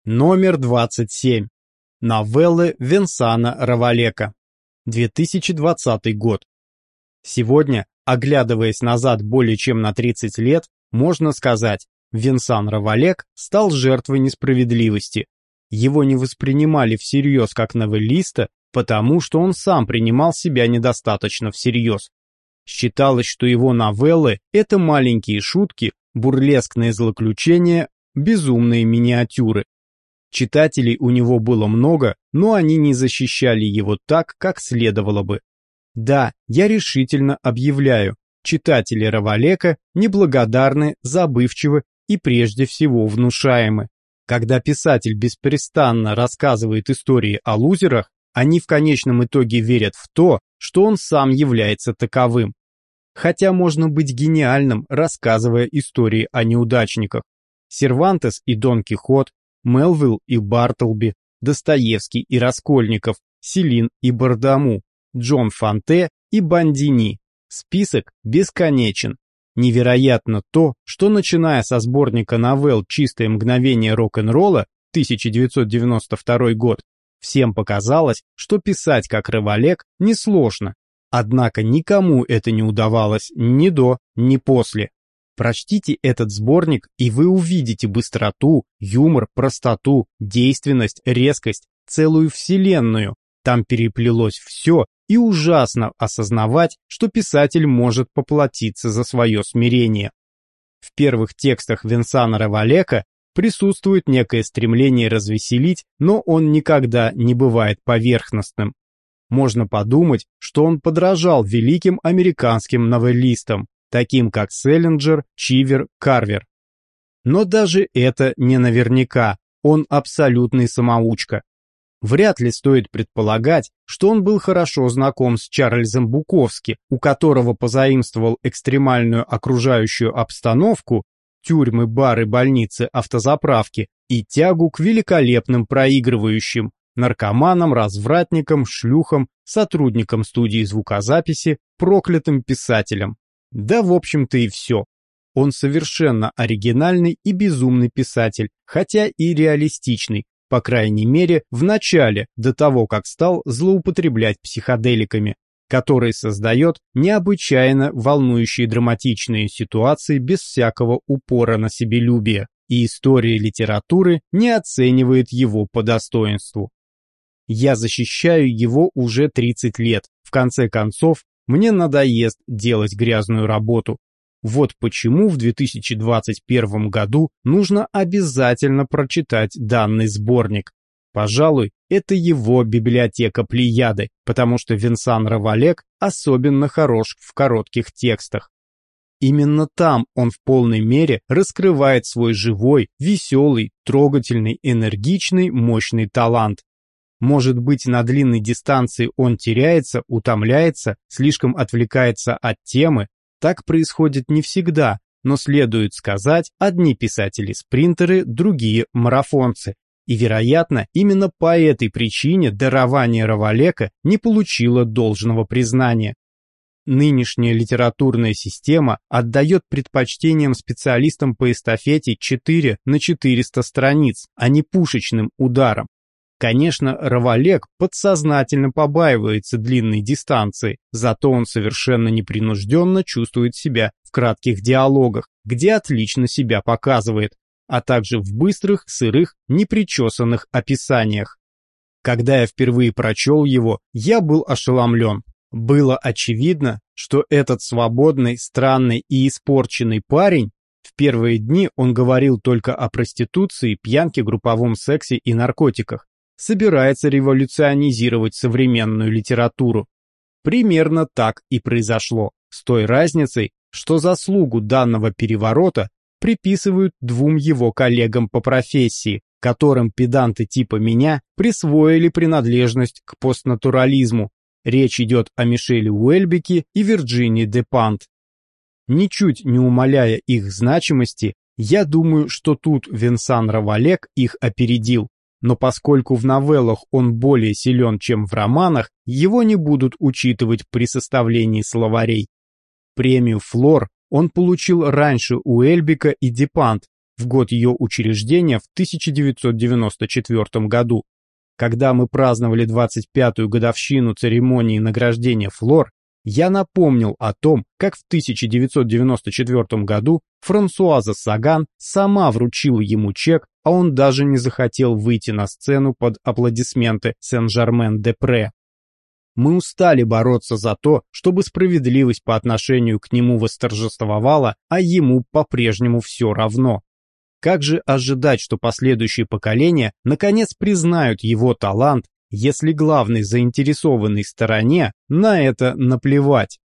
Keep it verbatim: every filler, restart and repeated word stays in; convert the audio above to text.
Номер двадцать семь. Новеллы Венсана Равалеко. две тысячи двадцатый год. Сегодня, оглядываясь назад более чем на тридцать лет, можно сказать, Венсан Равалек стал жертвой несправедливости. Его не воспринимали всерьез как новеллиста, потому что он сам принимал себя недостаточно всерьез. Считалось, что его новеллы – это маленькие шутки, бурлескные злоключения, безумные миниатюры. Читателей у него было много, но они не защищали его так, как следовало бы. Да, я решительно объявляю, читатели Равалеко неблагодарны, забывчивы и прежде всего внушаемы. Когда писатель беспрестанно рассказывает истории о лузерах, они в конечном итоге верят в то, что он сам является таковым. Хотя можно быть гениальным, рассказывая истории о неудачниках. Сервантес и Дон Кихот, Мелвилл и Бартлби, Достоевский и Раскольников, Селин и Бардаму, Джон Фонте и Бандини. Список бесконечен. Невероятно то, что начиная со сборника новелл «Чистое мгновение рок-н-ролла» тысяча девятьсот девяносто второй год, всем показалось, что писать как Равалек несложно. Однако никому это не удавалось ни до, ни после. Прочтите этот сборник, и вы увидите быстроту, юмор, простоту, действенность, резкость, целую вселенную. Там переплелось все, и ужасно осознавать, что писатель может поплатиться за свое смирение. В первых текстах Венсана Равалеко присутствует некое стремление развеселить, но он никогда не бывает поверхностным. Можно подумать, что он подражал великим американским новеллистам, таким как Селлинджер, Чивер, Карвер. Но даже это не наверняка, он абсолютный самоучка. Вряд ли стоит предполагать, что он был хорошо знаком с Чарльзом Буковски, у которого позаимствовал экстремальную окружающую обстановку, тюрьмы, бары, больницы, автозаправки и тягу к великолепным проигрывающим, наркоманам, развратникам, шлюхам, сотрудникам студии звукозаписи, проклятым писателям. Да, в общем-то и все. Он совершенно оригинальный и безумный писатель, хотя и реалистичный, по крайней мере, в начале, до того, как стал злоупотреблять психоделиками, который создает необычайно волнующие драматичные ситуации без всякого упора на себелюбие, и история литературы не оценивает его по достоинству. Я защищаю его уже тридцать лет, в конце концов, мне надоест делать грязную работу. Вот почему в две тысячи двадцать первом году нужно обязательно прочитать данный сборник. Пожалуй, это его библиотека Плеяды, потому что Венсан Равалек особенно хорош в коротких текстах. Именно там он в полной мере раскрывает свой живой, веселый, трогательный, энергичный, мощный талант. Может быть, на длинной дистанции он теряется, утомляется, слишком отвлекается от темы. Так происходит не всегда, но следует сказать, одни писатели-спринтеры, другие марафонцы. И, вероятно, именно по этой причине дарование Равалеко не получило должного признания. Нынешняя литературная система отдает предпочтением специалистам по эстафете четыре на четыреста страниц, а не пушечным ударам. Конечно, Равалек подсознательно побаивается длинной дистанции, зато он совершенно непринужденно чувствует себя в кратких диалогах, где отлично себя показывает, а также в быстрых, сырых, непричесанных описаниях. Когда я впервые прочел его, я был ошеломлен. Было очевидно, что этот свободный, странный и испорченный парень, в первые дни он говорил только о проституции, пьянке, групповом сексе и наркотиках, собирается революционизировать современную литературу. Примерно так и произошло, с той разницей, что заслугу данного переворота приписывают двум его коллегам по профессии, которым педанты типа меня присвоили принадлежность к постнатурализму. Речь идет о Мишеле Уэльбеке и Вирджинии де Пант. Ничуть не умаляя их значимости, я думаю, что тут Венсан Равалек их опередил. Но поскольку в новеллах он более силен, чем в романах, его не будут учитывать при составлении словарей. Премию «Флор» он получил раньше Уэльбека и де Пант, в год ее учреждения в тысяча девятьсот девяносто четвёртом году. Когда мы праздновали двадцать пятую годовщину церемонии награждения Флор, я напомнил о том, как в тысяча девятьсот девяносто четвёртом году Франсуаза Саган сама вручила ему чек, а он даже не захотел выйти на сцену под аплодисменты Сен-Жермен-де-Пре. Мы устали бороться за то, чтобы справедливость по отношению к нему восторжествовала, а ему по-прежнему все равно. Как же ожидать, что последующие поколения наконец признают его талант, если главной заинтересованной стороне на это наплевать?